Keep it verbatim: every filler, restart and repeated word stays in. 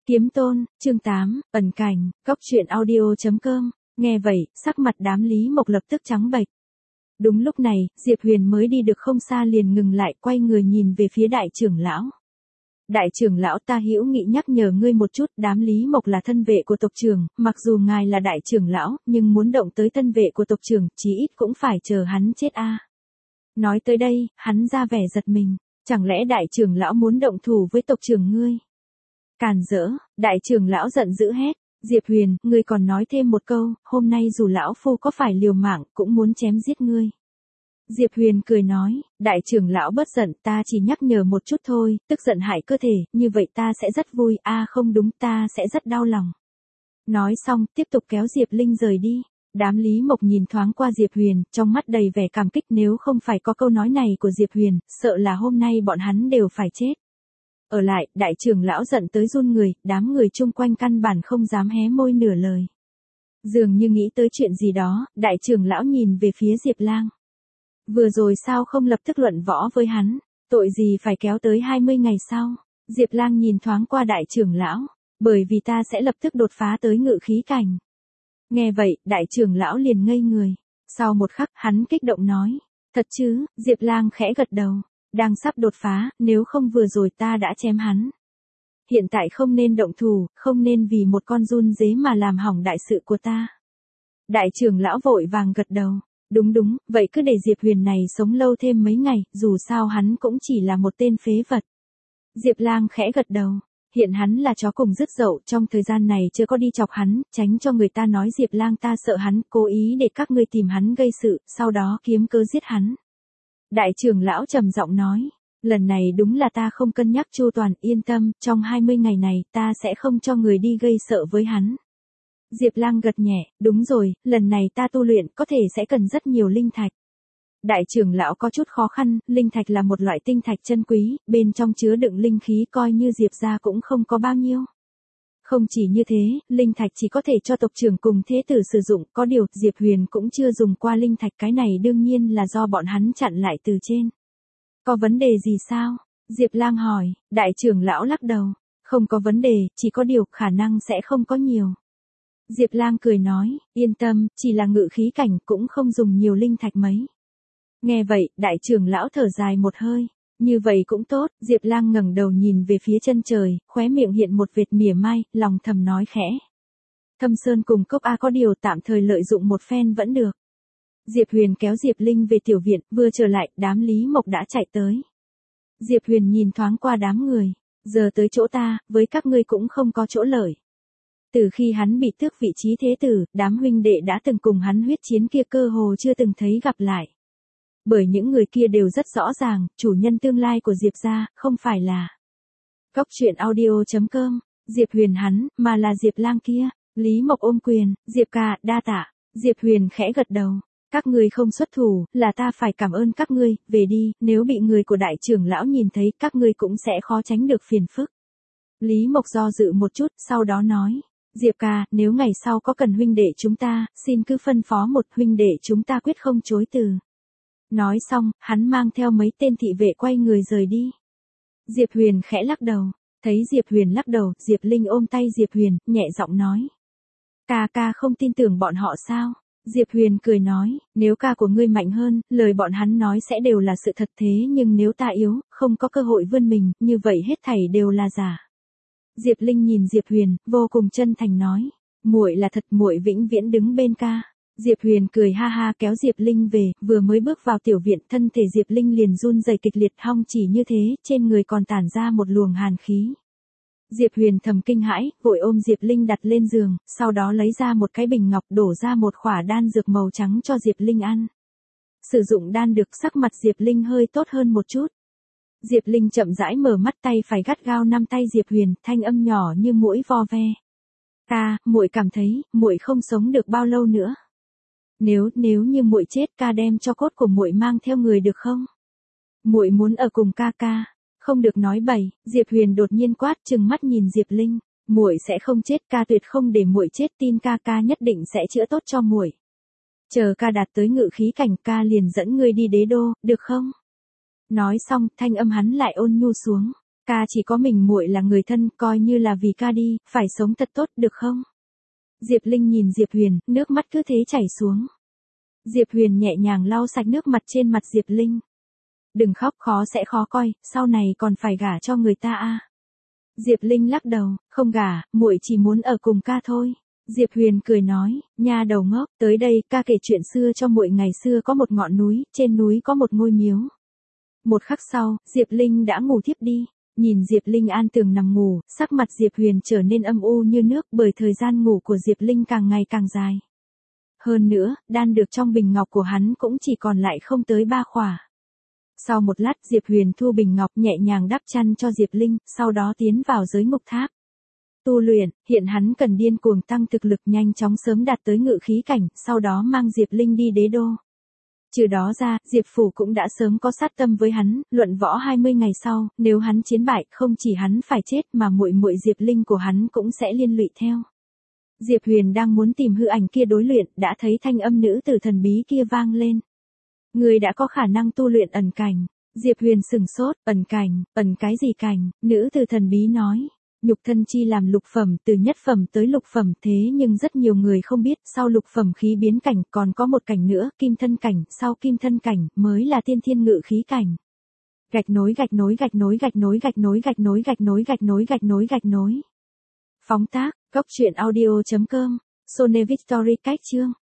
Kiếm Tôn, chương tám, ẩn cảnh, cốc truyện audio chấm com. Nghe vậy, sắc mặt đám Lý Mộc lập tức trắng bệch. Đúng lúc này, Diệp Huyền mới đi được không xa liền ngừng lại, quay người nhìn về phía đại trưởng lão. Đại trưởng lão, ta hữu nghị nhắc nhở ngươi một chút, đám Lý Mộc là thân vệ của tộc trưởng, mặc dù ngài là đại trưởng lão, nhưng muốn động tới thân vệ của tộc trưởng, chí ít cũng phải chờ hắn chết a. Nói tới đây, hắn ra vẻ giật mình, chẳng lẽ đại trưởng lão muốn động thủ với tộc trưởng ngươi? Càn rỡ, đại trưởng lão giận dữ hét, Diệp Huyền, ngươi còn nói thêm một câu, hôm nay dù lão phu có phải liều mạng, cũng muốn chém giết ngươi. Diệp Huyền cười nói, đại trưởng lão bất giận, ta chỉ nhắc nhở một chút thôi, tức giận hại cơ thể, như vậy ta sẽ rất vui, a à, không đúng, ta sẽ rất đau lòng. Nói xong, tiếp tục kéo Diệp Linh rời đi. Đám Lý Mộc nhìn thoáng qua Diệp Huyền, trong mắt đầy vẻ cảm kích, nếu không phải có câu nói này của Diệp Huyền, sợ là hôm nay bọn hắn đều phải chết. Ở lại, đại trưởng lão giận tới run người, đám người chung quanh căn bản không dám hé môi nửa lời. Dường như nghĩ tới chuyện gì đó, đại trưởng lão nhìn về phía Diệp Lang. Vừa rồi sao không lập tức luận võ với hắn, tội gì phải kéo tới hai mươi ngày sau. Diệp Lang nhìn thoáng qua đại trưởng lão, bởi vì ta sẽ lập tức đột phá tới ngự khí cảnh. Nghe vậy, đại trưởng lão liền ngây người. Sau một khắc, hắn kích động nói, thật chứ? Diệp Lang khẽ gật đầu. Đang sắp đột phá, nếu không vừa rồi ta đã chém hắn. Hiện tại không nên động thủ, không nên vì một con run dế mà làm hỏng đại sự của ta. Đại trưởng lão vội vàng gật đầu. Đúng đúng, vậy cứ để Diệp Huyền này sống lâu thêm mấy ngày, dù sao hắn cũng chỉ là một tên phế vật. Diệp Lang khẽ gật đầu. Hiện hắn là chó cùng dứt dậu, trong thời gian này chưa có đi chọc hắn, tránh cho người ta nói Diệp Lang ta sợ hắn, cố ý để các ngươi tìm hắn gây sự, sau đó kiếm cớ giết hắn. Đại trưởng lão trầm giọng nói, lần này đúng là ta không cân nhắc chu toàn, yên tâm, trong hai mươi ngày này ta sẽ không cho người đi gây sợ với hắn. Diệp Lang gật nhẹ, đúng rồi, lần này ta tu luyện có thể sẽ cần rất nhiều linh thạch. Đại trưởng lão có chút khó khăn, linh thạch là một loại tinh thạch chân quý, bên trong chứa đựng linh khí coi như Diệp gia cũng không có bao nhiêu. Không chỉ như thế, linh thạch chỉ có thể cho tộc trưởng cùng thế tử sử dụng, có điều, Diệp Huyền cũng chưa dùng qua linh thạch, cái này đương nhiên là do bọn hắn chặn lại từ trên. Có vấn đề gì sao? Diệp Lang hỏi, đại trưởng lão lắc đầu, không có vấn đề, chỉ có điều, khả năng sẽ không có nhiều. Diệp Lang cười nói, yên tâm, chỉ là ngự khí cảnh cũng không dùng nhiều linh thạch mấy. Nghe vậy, đại trưởng lão thở dài một hơi. Như vậy cũng tốt, Diệp Lang ngẩng đầu nhìn về phía chân trời, khóe miệng hiện một vệt mỉa mai, lòng thầm nói khẽ. Thâm Sơn cùng cốc A có điều tạm thời lợi dụng một phen vẫn được. Diệp Huyền kéo Diệp Linh về tiểu viện, vừa trở lại, đám Lý Mộc đã chạy tới. Diệp Huyền nhìn thoáng qua đám người, giờ tới chỗ ta, với các ngươi cũng không có chỗ lợi. Từ khi hắn bị tước vị trí thế tử, đám huynh đệ đã từng cùng hắn huyết chiến kia cơ hồ chưa từng thấy gặp lại. Bởi những người kia đều rất rõ ràng, chủ nhân tương lai của Diệp gia, không phải là cốc truyện audio chấm com, Diệp Huyền hắn, mà là Diệp Lang kia. Lý Mộc ôm quyền, Diệp ca, đa tạ. Diệp Huyền khẽ gật đầu. Các ngươi không xuất thủ, là ta phải cảm ơn các ngươi, về đi, nếu bị người của đại trưởng lão nhìn thấy, các ngươi cũng sẽ khó tránh được phiền phức. Lý Mộc do dự một chút, sau đó nói, Diệp ca, nếu ngày sau có cần huynh đệ chúng ta, xin cứ phân phó một, huynh đệ chúng ta quyết không chối từ. Nói xong, hắn mang theo mấy tên thị vệ quay người rời đi. Diệp Huyền khẽ lắc đầu, thấy Diệp Huyền lắc đầu, Diệp Linh ôm tay Diệp Huyền, nhẹ giọng nói. Ca ca không tin tưởng bọn họ sao? Diệp Huyền cười nói, nếu ca của ngươi mạnh hơn, lời bọn hắn nói sẽ đều là sự thật, thế nhưng nếu ta yếu, không có cơ hội vươn mình, như vậy hết thảy đều là giả. Diệp Linh nhìn Diệp Huyền, vô cùng chân thành nói, muội là thật, muội vĩnh viễn đứng bên ca. Diệp Huyền cười ha ha kéo Diệp Linh về, vừa mới bước vào tiểu viện, thân thể Diệp Linh liền run rẩy kịch liệt, hong chỉ như thế, trên người còn tản ra một luồng hàn khí. Diệp Huyền thầm kinh hãi, vội ôm Diệp Linh đặt lên giường, sau đó lấy ra một cái bình ngọc, đổ ra một khỏa đan dược màu trắng cho Diệp Linh ăn. Sử dụng đan được, sắc mặt Diệp Linh hơi tốt hơn một chút. Diệp Linh chậm rãi mở mắt, tay phải gắt gao nắm tay Diệp Huyền, thanh âm nhỏ như muỗi vo ve. Ca, muội cảm thấy, muội không sống được bao lâu nữa. Nếu, nếu như muội chết, ca đem cho cốt của muội mang theo người được không? Muội muốn ở cùng ca ca. Không được nói bậy, Diệp Huyền đột nhiên quát, trừng mắt nhìn Diệp Linh, muội sẽ không chết, ca tuyệt không để muội chết, tin ca ca nhất định sẽ chữa tốt cho muội. Chờ ca đạt tới ngự khí cảnh, ca liền dẫn ngươi đi đế đô, được không? Nói xong, thanh âm hắn lại ôn nhu xuống. Ca chỉ có mình muội là người thân, coi như là vì ca đi, phải sống thật tốt được không? Diệp Linh nhìn Diệp Huyền, nước mắt cứ thế chảy xuống. Diệp Huyền nhẹ nhàng lau sạch nước mặt trên mặt Diệp Linh. Đừng khóc, khó sẽ khó coi, sau này còn phải gả cho người ta à. Diệp Linh lắc đầu, không gả, muội chỉ muốn ở cùng ca thôi. Diệp Huyền cười nói, nha đầu ngốc, tới đây, ca kể chuyện xưa cho muội. Ngày xưa có một ngọn núi, trên núi có một ngôi miếu. Một khắc sau, Diệp Linh đã ngủ thiếp đi. Nhìn Diệp Linh an tường nằm ngủ, sắc mặt Diệp Huyền trở nên âm u như nước bởi thời gian ngủ của Diệp Linh càng ngày càng dài. Hơn nữa, đan được trong bình ngọc của hắn cũng chỉ còn lại không tới ba khỏa. Sau một lát Diệp Huyền thu bình ngọc nhẹ nhàng đắp chăn cho Diệp Linh, sau đó tiến vào giới ngục tháp. Tu luyện, hiện hắn cần điên cuồng tăng thực lực nhanh chóng sớm đạt tới ngự khí cảnh, sau đó mang Diệp Linh đi đế đô. Trừ đó ra, Diệp Phủ cũng đã sớm có sát tâm với hắn, luận võ hai mươi ngày sau, nếu hắn chiến bại, không chỉ hắn phải chết mà muội muội Diệp Linh của hắn cũng sẽ liên lụy theo. Diệp Huyền đang muốn tìm hư ảnh kia đối luyện, đã thấy thanh âm nữ tử thần bí kia vang lên. Người đã có khả năng tu luyện ẩn cảnh. Diệp Huyền sừng sốt, ẩn cảnh, ẩn cái gì cảnh? Nữ tử thần bí nói. Nhục thân chi làm lục phẩm, từ nhất phẩm tới lục phẩm, thế nhưng rất nhiều người không biết, sau lục phẩm khí biến cảnh còn có một cảnh nữa, kim thân cảnh, sau kim thân cảnh mới là tiên thiên ngự khí cảnh. Gạch nối gạch nối gạch nối gạch nối gạch nối gạch nối gạch nối gạch nối gạch nối gạch nối. Phóng tác, góc truyện audio chấm com, Sone Victory cách chương.